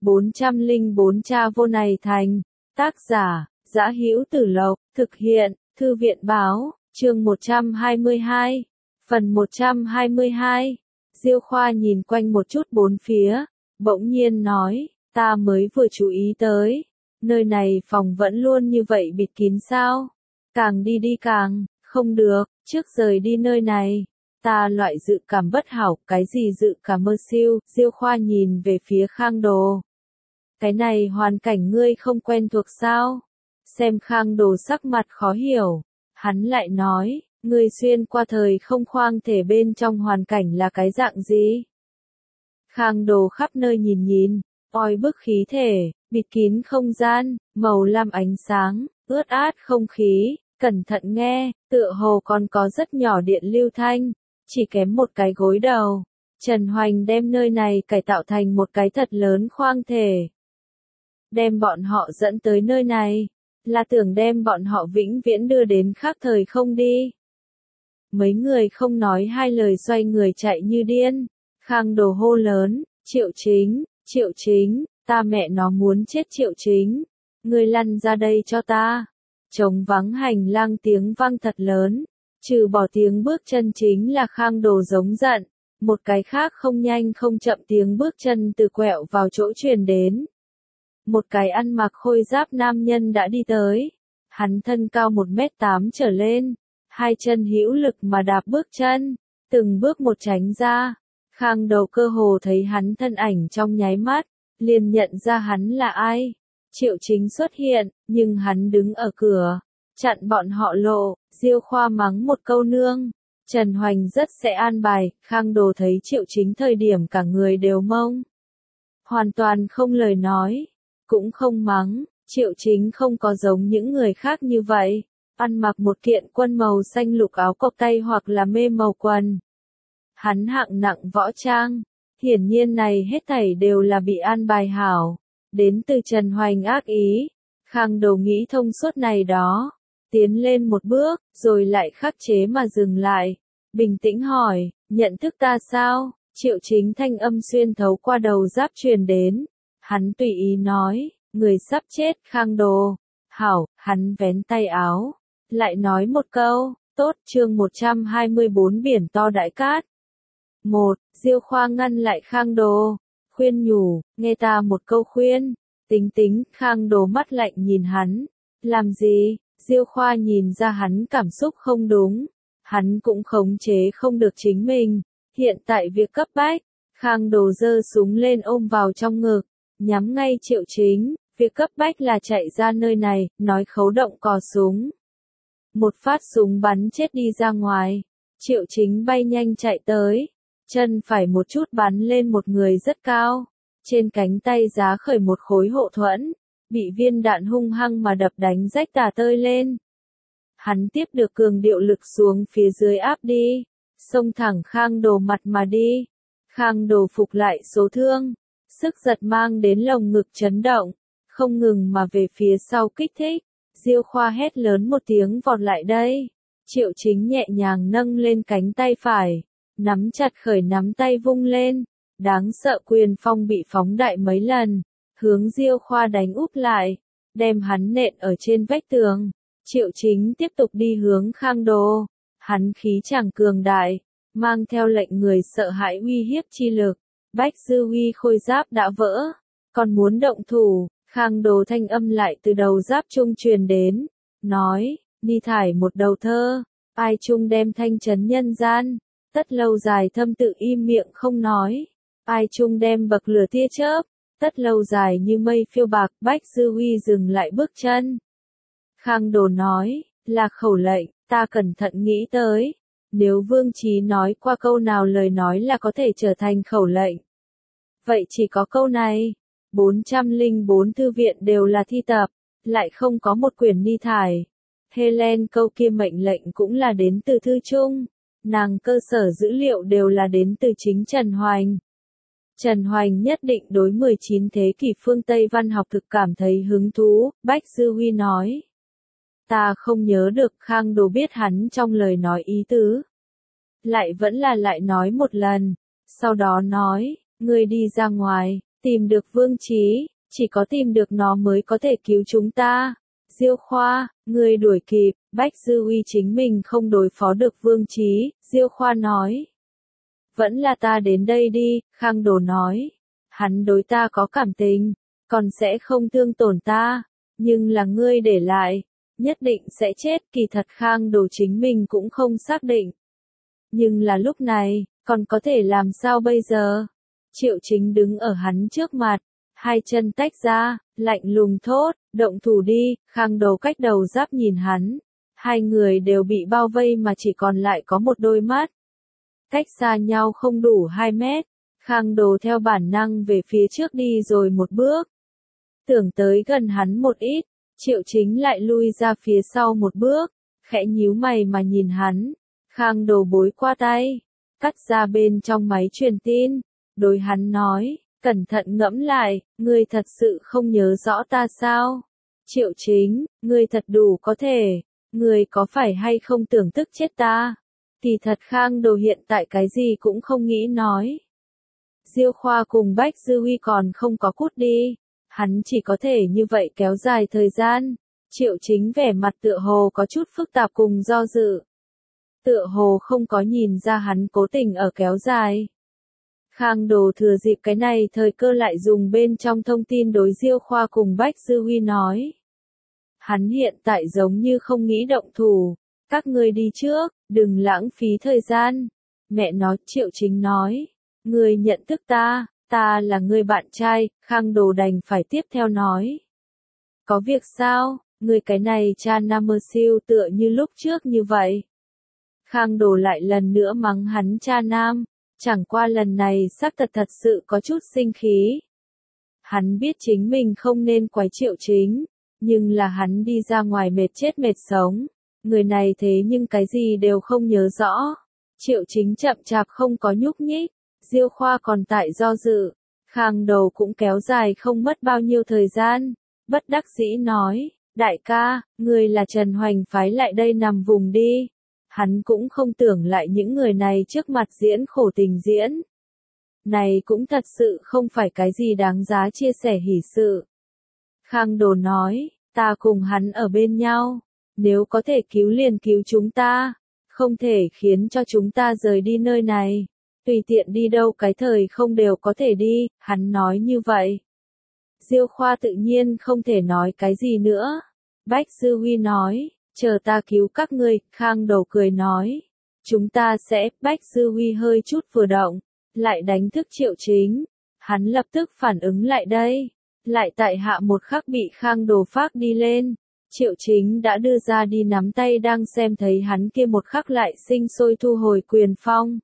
404 Cha vô này thành. Tác giả, Dã Hữu Tử Lộc, thực hiện, Thư viện báo, chương 122. Phần 122. Diêu Khoa nhìn quanh một chút bốn phía, bỗng nhiên nói, ta mới vừa chú ý tới, nơi này phòng vẫn luôn như vậy bịt kín sao? Càng đi càng, không được, trước rời đi nơi này. Ta loại dự cảm bất hảo, cái gì dự cảm mơ siêu? Diêu Khoa nhìn về phía Khang Đồ. Cái này hoàn cảnh ngươi không quen thuộc sao? Xem Khang Đồ sắc mặt khó hiểu, hắn lại nói, ngươi xuyên qua thời không khoang thể bên trong hoàn cảnh là cái dạng gì? Khang Đồ khắp nơi nhìn, oi bức khí thể, bịt kín không gian, màu lam ánh sáng, ướt át không khí, cẩn thận nghe, tựa hồ còn có rất nhỏ điện lưu thanh, chỉ kém một cái gối đầu. Trần Hoành đem nơi này cải tạo thành một cái thật lớn khoang thể. Đem bọn họ dẫn tới nơi này, là tưởng đem bọn họ vĩnh viễn đưa đến khác thời không đi. Mấy người không nói hai lời xoay người chạy như điên. Khang Đồ hô lớn, Triệu Chính, ta mẹ nó muốn chết Triệu Chính. Ngươi lăn ra đây cho ta. Trống vắng hành lang tiếng vang thật lớn. Trừ bỏ tiếng bước chân chính là Khang Đồ giống giận. Một cái khác không nhanh không chậm tiếng bước chân từ quẹo vào chỗ truyền đến. Một cái ăn mặc khôi giáp nam nhân đã đi tới. Hắn thân cao 1m8 trở lên. Hai chân hữu lực mà đạp bước chân. Từng bước một tránh ra. Khang Đồ cơ hồ thấy hắn thân ảnh trong nháy mắt. Liền nhận ra hắn là ai. Triệu Chính xuất hiện, nhưng hắn đứng ở cửa. Chặn bọn họ lộ. Diêu Khoa mắng một câu nương. Trần Hoành rất sẽ an bài. Khang Đồ thấy Triệu Chính thời điểm cả người đều mông. Hoàn toàn không lời nói. Cũng không mắng, Triệu Chính không có giống những người khác như vậy, ăn mặc một kiện quân màu xanh lục áo cộc tay hoặc là mê màu quần. Hắn hạng nặng võ trang, hiển nhiên này hết thảy đều là bị an bài hảo, đến từ Trần Hoành ác ý. Khang Đồ nghĩ thông suốt này đó, tiến lên một bước, rồi lại khắc chế mà dừng lại, bình tĩnh hỏi, nhận thức ta sao? Triệu Chính thanh âm xuyên thấu qua đầu giáp truyền đến. Hắn tùy ý nói, người sắp chết. Khang Đồ. Hảo, hắn vén tay áo. Lại nói một câu, tốt. Chương 124 biển to đại cát. 1. Diêu Khoa ngăn lại Khang Đồ. Khuyên nhủ, nghe ta một câu khuyên. Tính. Khang Đồ mắt lạnh nhìn hắn. Làm gì? Diêu Khoa nhìn ra hắn cảm xúc không đúng. Hắn cũng khống chế không được chính mình. Hiện tại việc cấp bách. Khang Đồ giơ súng lên ôm vào trong ngực. Nhắm ngay Triệu Chính, việc cấp bách là chạy ra nơi này, nói khấu động cò súng. Một phát súng bắn chết đi ra ngoài, Triệu Chính bay nhanh chạy tới, chân phải một chút bắn lên một người rất cao, trên cánh tay giá khởi một khối hộ thuẫn, bị viên đạn hung hăng mà đập đánh rách tả tơi lên. Hắn tiếp được cường điệu lực xuống phía dưới áp đi, xông thẳng Khang Đồ mặt mà đi. Khang Đồ phục lại số thương. Sức giật mang đến lồng ngực chấn động, không ngừng mà về phía sau kích thích. Diêu Khoa hét lớn một tiếng vọt lại đây. Triệu Chính nhẹ nhàng nâng lên cánh tay phải, nắm chặt khởi nắm tay vung lên. Đáng sợ quyền phong bị phóng đại mấy lần, hướng Diêu Khoa đánh úp lại, đem hắn nện ở trên vách tường. Triệu Chính tiếp tục đi hướng Khang Đồ. Hắn khí chàng cường đại, mang theo lệnh người sợ hãi uy hiếp chi lực. Bách Dư Huy khôi giáp đã vỡ, còn muốn động thủ. Khang Đồ thanh âm lại từ đầu giáp trung truyền đến, nói, đi thải một đầu thơ, ai trung đem thanh trấn nhân gian, tất lâu dài thâm tự im miệng không nói, ai trung đem bậc lửa tia chớp, tất lâu dài như mây phiêu bạc. Bách Dư Huy dừng lại bước chân. Khang Đồ nói, là khẩu lệnh, ta cẩn thận nghĩ tới. Nếu Vương Chí nói qua câu nào lời nói là có thể trở thành khẩu lệnh. Vậy chỉ có câu này. 404 thư viện đều là thi tập, lại không có một quyển ni thải. Helen câu kia mệnh lệnh cũng là đến từ thư chung. Nàng cơ sở dữ liệu đều là đến từ chính Trần Hoành. Trần Hoành nhất định đối 19 thế kỷ phương Tây văn học thực cảm thấy hứng thú. Bách Dư Huy nói. Ta không nhớ được. Khang Đồ biết hắn trong lời nói ý tứ. Lại vẫn là lại nói một lần. Sau đó nói, ngươi đi ra ngoài, Tìm được Vương Chí, chỉ có tìm được nó mới có thể cứu chúng ta. Diêu Khoa, người đuổi kịp, Bách Dư Uy chính mình không đối phó được Vương Chí, Diêu Khoa nói. Vẫn là ta đến đây đi, Khang Đồ nói. Hắn đối ta có cảm tình, còn sẽ không thương tổn ta, nhưng là ngươi để lại, nhất định sẽ chết. Kỳ thật Khang Đồ chính mình cũng không xác định. Nhưng là lúc này, còn có thể làm sao bây giờ? Triệu Chính đứng ở hắn trước mặt, hai chân tách ra, lạnh lùng thốt, động thủ đi. Khang Đồ cách đầu giáp nhìn hắn, hai người đều bị bao vây mà chỉ còn lại có một đôi mắt. Cách xa nhau không đủ 2 mét, Khang Đồ theo bản năng về phía trước đi rồi một bước. Tưởng tới gần hắn một ít, Triệu Chính lại lui ra phía sau một bước, khẽ nhíu mày mà nhìn hắn. Khang Đồ bối qua tay, cắt ra bên trong máy truyền tin, đối hắn nói, cẩn thận ngẫm lại, ngươi thật sự không nhớ rõ ta sao? Triệu Chính, ngươi thật đủ có thể, ngươi có phải hay không tưởng tức chết ta? Kỳ thật Khang Đồ hiện tại cái gì cũng không nghĩ nói. Diêu Khoa cùng Bách Dư Uy còn không có cút đi, hắn chỉ có thể như vậy kéo dài thời gian. Triệu Chính vẻ mặt tựa hồ có chút phức tạp cùng do dự. Tựa hồ không có nhìn ra hắn cố tình ở kéo dài. Khang Đồ thừa dịp cái này thời cơ lại dùng bên trong thông tin đối Diêu Khoa cùng Bách Dư Uy nói. Hắn hiện tại giống như không nghĩ động thủ, các ngươi đi trước, đừng lãng phí thời gian. Mẹ nó, Triệu Chính nói, ngươi nhận thức ta, ta là ngươi bạn trai. Khang Đồ đành phải tiếp theo nói. Có việc sao, ngươi cái này cha nam mơ siêu tựa như lúc trước như vậy. Khang Đồ lại lần nữa mắng hắn cha nam, chẳng qua lần này xác thật sự có chút sinh khí. Hắn biết chính mình không nên quấy Triệu Chính, nhưng là hắn đi ra ngoài mệt chết mệt sống. Người này thế nhưng cái gì đều không nhớ rõ. Triệu Chính chậm chạp không có nhúc nhích, Diêu Khoa còn tại do dự. Khang Đồ cũng kéo dài không mất bao nhiêu thời gian, bất đắc dĩ nói, đại ca, người là Trần Hoành phái lại đây nằm vùng đi. Hắn cũng không tưởng lại những người này trước mặt diễn khổ tình diễn. Này cũng thật sự không phải cái gì đáng giá chia sẻ hỉ sự. Khang Đồ nói, ta cùng hắn ở bên nhau, nếu có thể cứu liền cứu chúng ta, không thể khiến cho chúng ta rời đi nơi này. Tùy tiện đi đâu cái thời không đều có thể đi, hắn nói như vậy. Diêu Khoa tự nhiên không thể nói cái gì nữa. Bách Dư Uy nói, chờ ta cứu các ngươi. Khang Đồ cười nói, chúng ta sẽ. Bách Dư Uy hơi chút vừa động, lại đánh thức Triệu Chính. Hắn lập tức phản ứng lại đây, lại tại hạ một khắc bị Khang Đồ phác đi lên. Triệu Chính đã đưa ra đi nắm tay đang xem thấy hắn kia một khắc lại sinh sôi thu hồi quyền phong.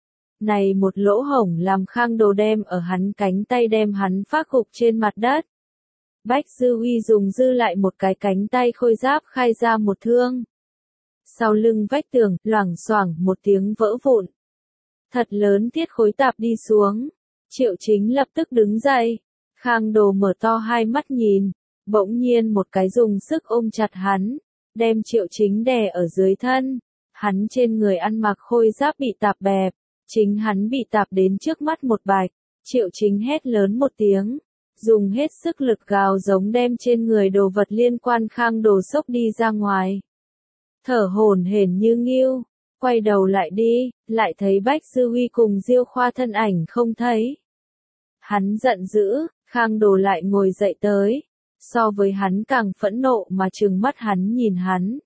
Này một lỗ hổng làm Khang Đồ đem ở hắn cánh tay đem hắn phác gục trên mặt đất. Bách Dư Uy dùng dư lại một cái cánh tay khôi giáp khai ra một thương. Sau lưng vách tường, loảng xoảng một tiếng vỡ vụn. Thật lớn thiết khối tạp đi xuống. Triệu Chính lập tức đứng dậy. Khang Đồ mở to hai mắt nhìn. Bỗng nhiên một cái dùng sức ôm chặt hắn, đem Triệu Chính đè ở dưới thân. Hắn trên người ăn mặc khôi giáp bị tạp bẹp, chính hắn bị tạp đến trước mắt một bạch. Triệu Chính hét lớn một tiếng, dùng hết sức lực gào giống đem trên người đồ vật liên quan Khang Đồ xốc đi ra ngoài. Thở hổn hển như nghiêu, quay đầu lại đi, lại thấy Bách Dư Uy cùng Diêu Khoa thân ảnh không thấy. Hắn giận dữ, Khang Đồ lại ngồi dậy tới. So với hắn càng phẫn nộ mà trừng mắt hắn nhìn hắn.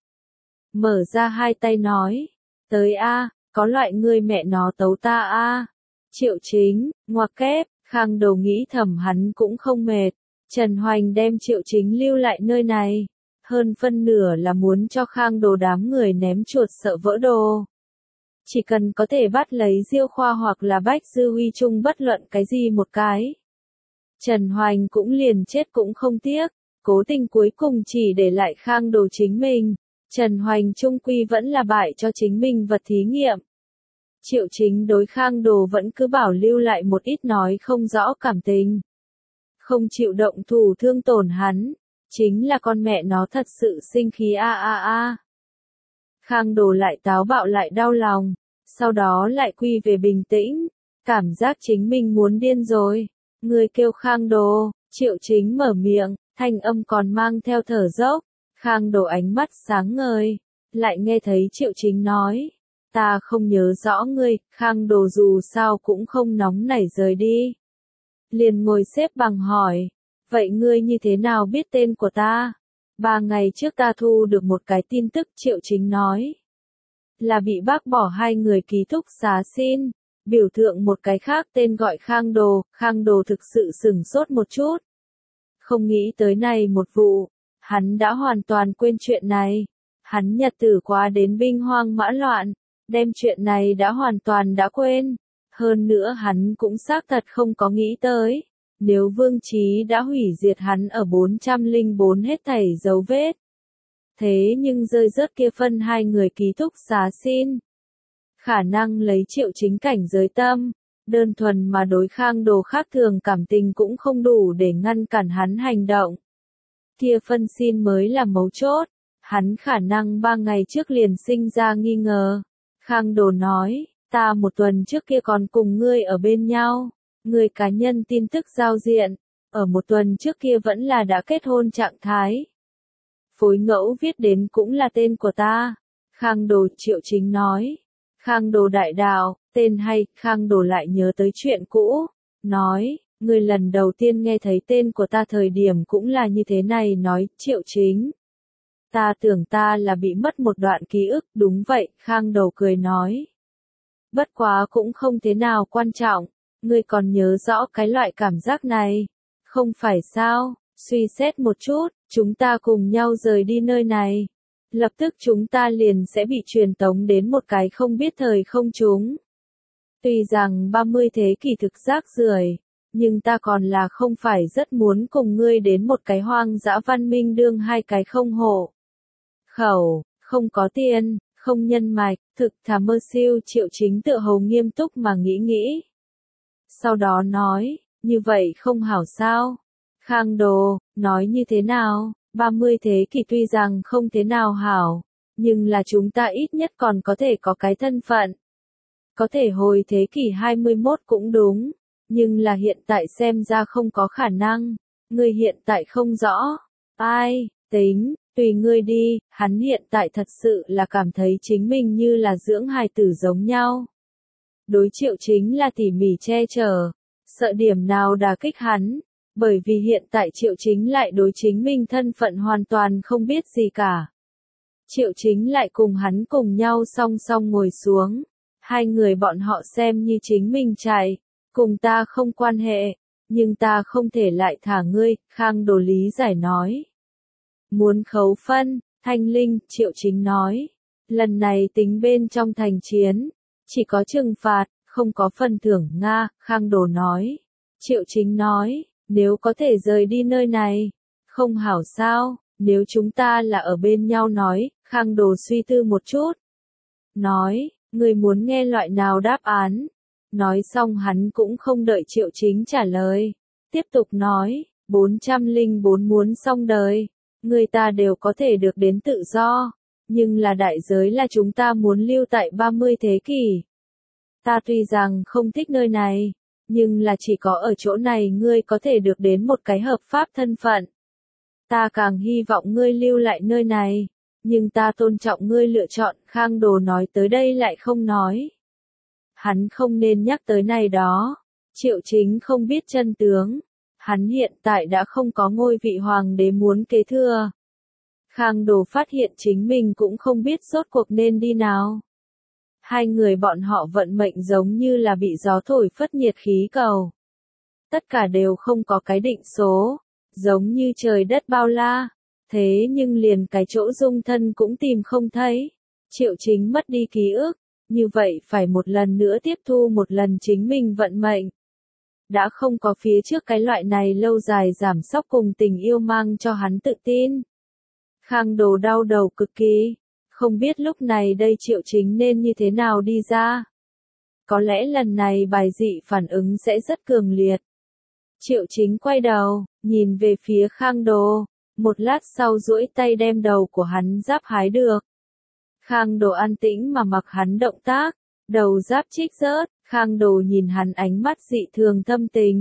Mở ra hai tay nói, tới a, có loại ngươi mẹ nó tấu ta a. Triệu Chính, ngoặc kép, Khang Đồ nghĩ thầm hắn cũng không mệt. Trần Hoành đem Triệu Chính lưu lại nơi này. Hơn phân nửa là muốn cho Khang Đồ đám người ném chuột sợ vỡ đồ. Chỉ cần có thể bắt lấy Diêu Khoa hoặc là Bách Dư Uy chung bất luận cái gì một cái. Trần Hoành cũng liền chết cũng không tiếc, cố tình cuối cùng chỉ để lại Khang Đồ chính mình. Trần Hoành trung quy vẫn là bại cho chính mình vật thí nghiệm. Triệu Chính đối Khang Đồ vẫn cứ bảo lưu lại một ít nói không rõ cảm tình. Không chịu động thủ thương tổn hắn, chính là con mẹ nó thật sự sinh khí a. Khang Đồ lại táo bạo lại đau lòng, sau đó lại quy về bình tĩnh, cảm giác chính mình muốn điên rồi. Người kêu Khang Đồ, Triệu Chính mở miệng, thanh âm còn mang theo thở dốc. Khang Đồ ánh mắt sáng ngời, lại nghe thấy Triệu Chính nói. Ta không nhớ rõ ngươi, Khang Đồ dù sao cũng không nóng nảy rời đi. Liền ngồi xếp bằng hỏi, vậy ngươi như thế nào biết tên của ta? 3 ngày trước ta thu được một cái tin tức, Triệu Chính nói. Là bị bác bỏ 2 người ký túc xá xin, biểu tượng một cái khác tên gọi Khang Đồ thực sự sửng sốt một chút. Không nghĩ tới này một vụ, hắn đã hoàn toàn quên chuyện này. Hắn nhật tử qua đến binh hoang mã loạn, đem chuyện này đã hoàn toàn đã quên. Hơn nữa hắn cũng xác thật không có nghĩ tới, nếu Vương Chí đã hủy diệt hắn ở 404 hết thảy dấu vết. Thế nhưng rơi rớt kia phân 2 người ký túc xá xin. Khả năng lấy Triệu Chính cảnh giới tâm, đơn thuần mà đối Khang Đồ khác thường cảm tình cũng không đủ để ngăn cản hắn hành động. Kia phân xin mới là mấu chốt, hắn khả năng 3 ngày trước liền sinh ra nghi ngờ. Khang Đồ nói, ta 1 tuần trước kia còn cùng ngươi ở bên nhau, ngươi cá nhân tin tức giao diện, ở 1 tuần trước kia vẫn là đã kết hôn trạng thái. Phối ngẫu viết đến cũng là tên của ta. Khang Đồ, Triệu Chính nói. Khang Đồ đại đạo, tên hay, Khang Đồ lại nhớ tới chuyện cũ, nói, ngươi lần đầu tiên nghe thấy tên của ta thời điểm cũng là như thế này, nói, Triệu Chính. Ta tưởng ta là bị mất một đoạn ký ức, đúng vậy, Khang Đồ cười nói. Bất quá cũng không thế nào quan trọng, ngươi còn nhớ rõ cái loại cảm giác này, không phải sao, suy xét một chút, chúng ta cùng nhau rời đi nơi này. Lập tức chúng ta liền sẽ bị truyền tống đến một cái không biết thời không chúng. Tuy rằng 30 thế kỷ thực rác rưởi, nhưng ta còn là không phải rất muốn cùng ngươi đến một cái hoang dã văn minh đương 2 cái không hộ khẩu, không có tiền, không nhân mạch, thực thà mơ siêu. Triệu Chính tựa hồ nghiêm túc mà nghĩ. Sau đó nói, như vậy không hảo sao? Khang Đồ, nói như thế nào? 30 thế kỷ tuy rằng không thế nào hảo, nhưng là chúng ta ít nhất còn có thể có cái thân phận. Có thể hồi thế kỷ 21 cũng đúng, nhưng là hiện tại xem ra không có khả năng. Ngươi hiện tại không rõ. Ai, tính, tùy ngươi đi, hắn hiện tại thật sự là cảm thấy chính mình như là dưỡng hài tử giống nhau. Đối Triệu Chính là tỉ mỉ che chở, sợ điểm nào đả kích hắn. Bởi vì hiện tại Triệu Chính lại đối chính mình thân phận hoàn toàn không biết gì cả. Triệu Chính lại cùng hắn cùng nhau song song ngồi xuống. 2 người bọn họ xem như chính mình chạy, cùng ta không quan hệ, nhưng ta không thể lại thả ngươi, Khang Đồ lý giải nói. Muốn khấu phân, Thanh Linh, Triệu Chính nói. Lần này tính bên trong thành chiến, chỉ có trừng phạt, không có phần thưởng Nga, Khang Đồ nói. Triệu Chính nói. Nếu có thể rời đi nơi này, không hảo sao, nếu chúng ta là ở bên nhau nói, Khang Đồ suy tư một chút. Nói, người muốn nghe loại nào đáp án. Nói xong hắn cũng không đợi Triệu Chính trả lời. Tiếp tục nói, 404 muốn xong đời, người ta đều có thể được đến tự do, nhưng là đại giới là chúng ta muốn lưu tại 30 thế kỷ. Ta tuy rằng không thích nơi này, nhưng là chỉ có ở chỗ này ngươi có thể được đến một cái hợp pháp thân phận. Ta càng hy vọng ngươi lưu lại nơi này, nhưng ta tôn trọng ngươi lựa chọn. Khang Đồ nói tới đây lại không nói. Hắn không nên nhắc tới này đó. Triệu Chính không biết chân tướng. Hắn hiện tại đã không có ngôi vị hoàng đế muốn kế thừa. Khang Đồ phát hiện chính mình cũng không biết rốt cuộc nên đi nào. 2 người bọn họ vận mệnh giống như là bị gió thổi phất nhiệt khí cầu. Tất cả đều không có cái định số, giống như trời đất bao la. Thế nhưng liền cái chỗ dung thân cũng tìm không thấy. Triệu Chính mất đi ký ức, như vậy phải một lần nữa tiếp thu một lần chính mình vận mệnh. Đã không có phía trước cái loại này lâu dài giảm sóc cùng tình yêu mang cho hắn tự tin. Khang Đồ đau đầu cực kỳ. Không biết lúc này đây Triệu Chính nên như thế nào đi ra. Có lẽ lần này bài dị phản ứng sẽ rất cường liệt. Triệu Chính quay đầu, nhìn về phía Khang Đồ, một lát sau duỗi tay đem đầu của hắn giáp hái được. Khang Đồ an tĩnh mà mặc hắn động tác, đầu giáp trích rớt, Khang Đồ nhìn hắn ánh mắt dị thường thâm tình,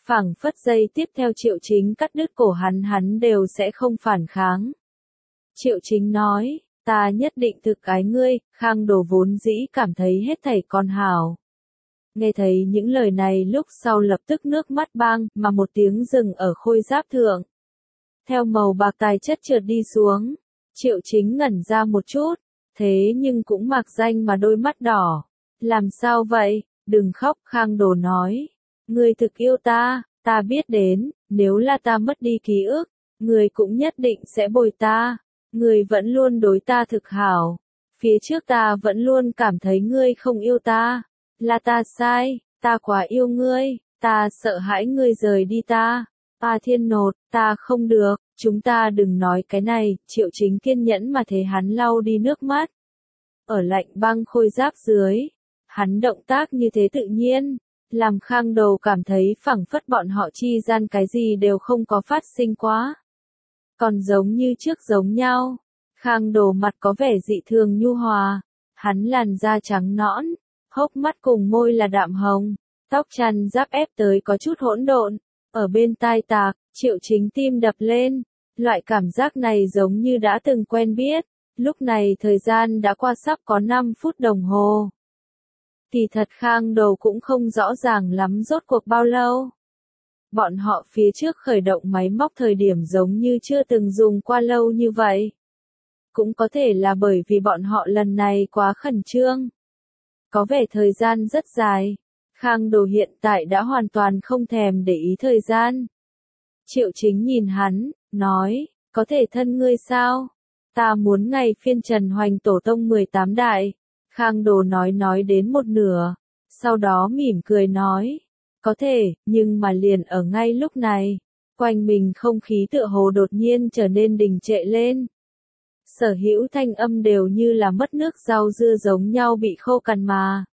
Phảng phất giây tiếp theo Triệu Chính cắt đứt cổ hắn đều sẽ không phản kháng. Triệu Chính nói, ta nhất định thực ái ngươi, Khang Đồ vốn dĩ cảm thấy hết thảy còn hảo. Nghe thấy những lời này lúc sau lập tức nước mắt bang, mà một tiếng dừng ở khôi giáp thượng. Theo màu bạc tài chất trượt đi xuống, Triệu Chính ngẩn ra một chút, thế nhưng cũng mặc danh mà đôi mắt đỏ. Làm sao vậy, đừng khóc, Khang Đồ nói. Ngươi thực yêu ta, ta biết đến, nếu là ta mất đi ký ức, ngươi cũng nhất định sẽ bồi ta. Ngươi vẫn luôn đối ta thực hảo. Phía trước ta vẫn luôn cảm thấy ngươi không yêu ta. Là ta sai, ta quá yêu ngươi, ta sợ hãi ngươi rời đi ta. Ta Thiên Nột, ta không được, chúng ta đừng nói cái này, Triệu Chính kiên nhẫn mà thấy hắn lau đi nước mắt. Ở lạnh băng khôi giáp dưới, hắn động tác như thế tự nhiên, làm Khang Đồ cảm thấy phảng phất bọn họ chi gian cái gì đều không có phát sinh quá. Còn giống như trước giống nhau, Khang Đồ mặt có vẻ dị thường nhu hòa, hắn làn da trắng nõn, hốc mắt cùng môi là đạm hồng, tóc chăn giáp ép tới có chút hỗn độn, ở bên tai tạc, Triệu Chính tim đập lên, loại cảm giác này giống như đã từng quen biết, lúc này thời gian đã qua sắp có 5 phút đồng hồ. Kỳ thật Khang Đồ cũng không rõ ràng lắm rốt cuộc bao lâu. Bọn họ phía trước khởi động máy móc thời điểm giống như chưa từng dùng qua lâu như vậy. Cũng có thể là bởi vì bọn họ lần này quá khẩn trương. Có vẻ thời gian rất dài. Khang Đồ hiện tại đã hoàn toàn không thèm để ý thời gian. Triệu Chính nhìn hắn, nói, có thể thân ngươi sao? Ta muốn ngày phiên Trần Hoành Tổ Tông 18 đại. Khang Đồ nói đến một nửa, sau đó mỉm cười nói, có thể, nhưng mà liền ở ngay lúc này, quanh mình không khí tựa hồ đột nhiên trở nên đình trệ lên. Sở hữu thanh âm đều như là mất nước rau dưa giống nhau bị khô cằn mà.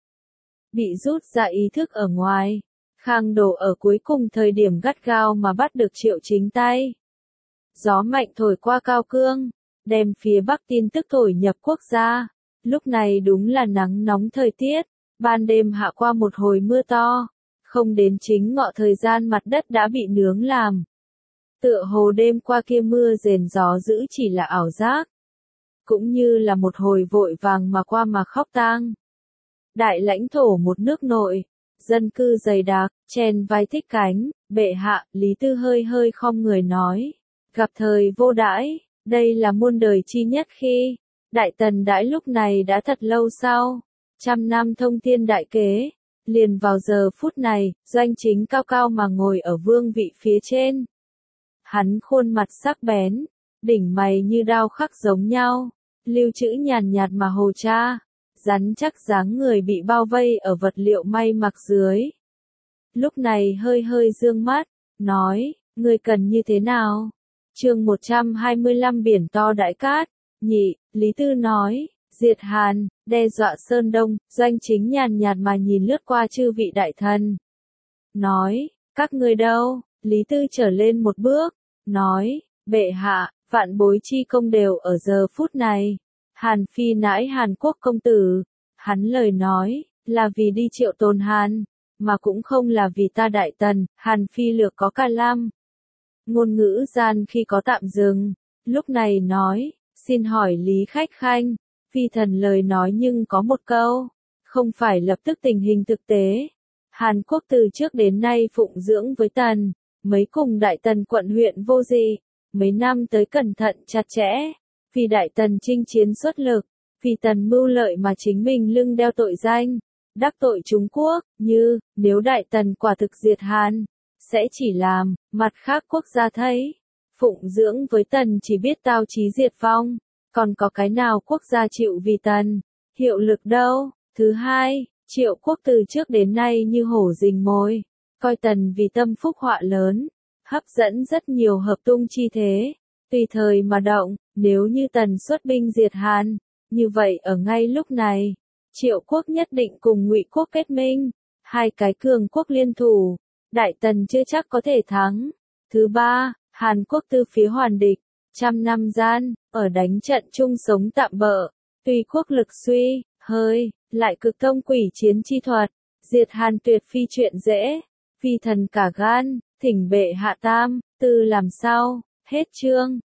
Bị rút ra ý thức ở ngoài, Khang Đồ ở cuối cùng thời điểm gắt gao mà bắt được Triệu Chính tay. Gió mạnh thổi qua Cao Cương, đem phía Bắc tin tức thổi nhập quốc gia. Lúc này đúng là nắng nóng thời tiết, ban đêm hạ qua một hồi mưa to, không đến chính ngọ thời gian mặt đất đã bị nướng làm. Tựa hồ đêm qua kia mưa rền gió dữ chỉ là ảo giác, cũng như là một hồi vội vàng mà qua mà khóc tang. Đại lãnh thổ một nước nội, dân cư dày đặc, chèn vai thích cánh, bệ hạ, Lý Tư hơi khom người nói, gặp thời vô đãi, đây là muôn đời chi nhất khi. Đại Tần đãi lúc này đã thật lâu sau, 100 năm thông thiên đại kế, liền vào giờ phút này, Doanh Chính cao cao mà ngồi ở vương vị phía trên. Hắn khuôn mặt sắc bén, đỉnh mày như đao khắc giống nhau, lưu trữ nhàn nhạt mà hồ cha, rắn chắc dáng người bị bao vây ở vật liệu may mặc dưới. Lúc này hơi dương mắt, nói, ngươi cần như thế nào? Chương 125 biển to đại cát. Nhị, Lý Tư nói, diệt Hàn, đe dọa Sơn Đông, Doanh Chính nhàn nhạt mà nhìn lướt qua chư vị đại thần. Nói, các ngươi đâu? Lý Tư trở lên một bước, nói, bệ hạ, vạn bối chi công đều ở giờ phút này. Hàn Phi nãi Hàn Quốc công tử, hắn lời nói, là vì đi triệu tồn Hàn, mà cũng không là vì ta Đại Tần, Hàn Phi lược có ca lam. Ngôn ngữ gian khi có tạm dừng, lúc này nói, xin hỏi Lý Khách Khanh, phi thần lời nói nhưng có một câu, không phải lập tức tình hình thực tế. Hàn Quốc từ trước đến nay phụng dưỡng với Tần, mấy cùng Đại Tần quận huyện vô dị, mấy năm tới cẩn thận chặt chẽ, vì Đại Tần chinh chiến xuất lực, vì Tần mưu lợi mà chính mình lưng đeo tội danh, đắc tội Trung Quốc, như, nếu Đại Tần quả thực diệt Hàn, sẽ chỉ làm, mặt khác quốc gia thấy. Phụng dưỡng với Tần chỉ biết tao chí diệt vong, còn có cái nào quốc gia chịu vì Tần, hiệu lực đâu. Thứ hai, Triệu quốc từ trước đến nay như hổ rình mồi, coi Tần vì tâm phúc họa lớn, hấp dẫn rất nhiều hợp tung chi thế, tùy thời mà động, nếu như Tần xuất binh diệt Hàn, như vậy ở ngay lúc này, Triệu quốc nhất định cùng Ngụy quốc kết minh, hai cái cường quốc liên thủ, Đại Tần chưa chắc có thể thắng. Thứ ba, Hàn Quốc từ phía hoàn địch, 100 năm gian, ở đánh trận chung sống tạm bợ, tuy quốc lực suy, hơi, lại cực thông quỷ chiến chi thuật, diệt Hàn tuyệt phi chuyện dễ, Phi thần cả gan, thỉnh bệ hạ tam, tư làm sao, hết chương.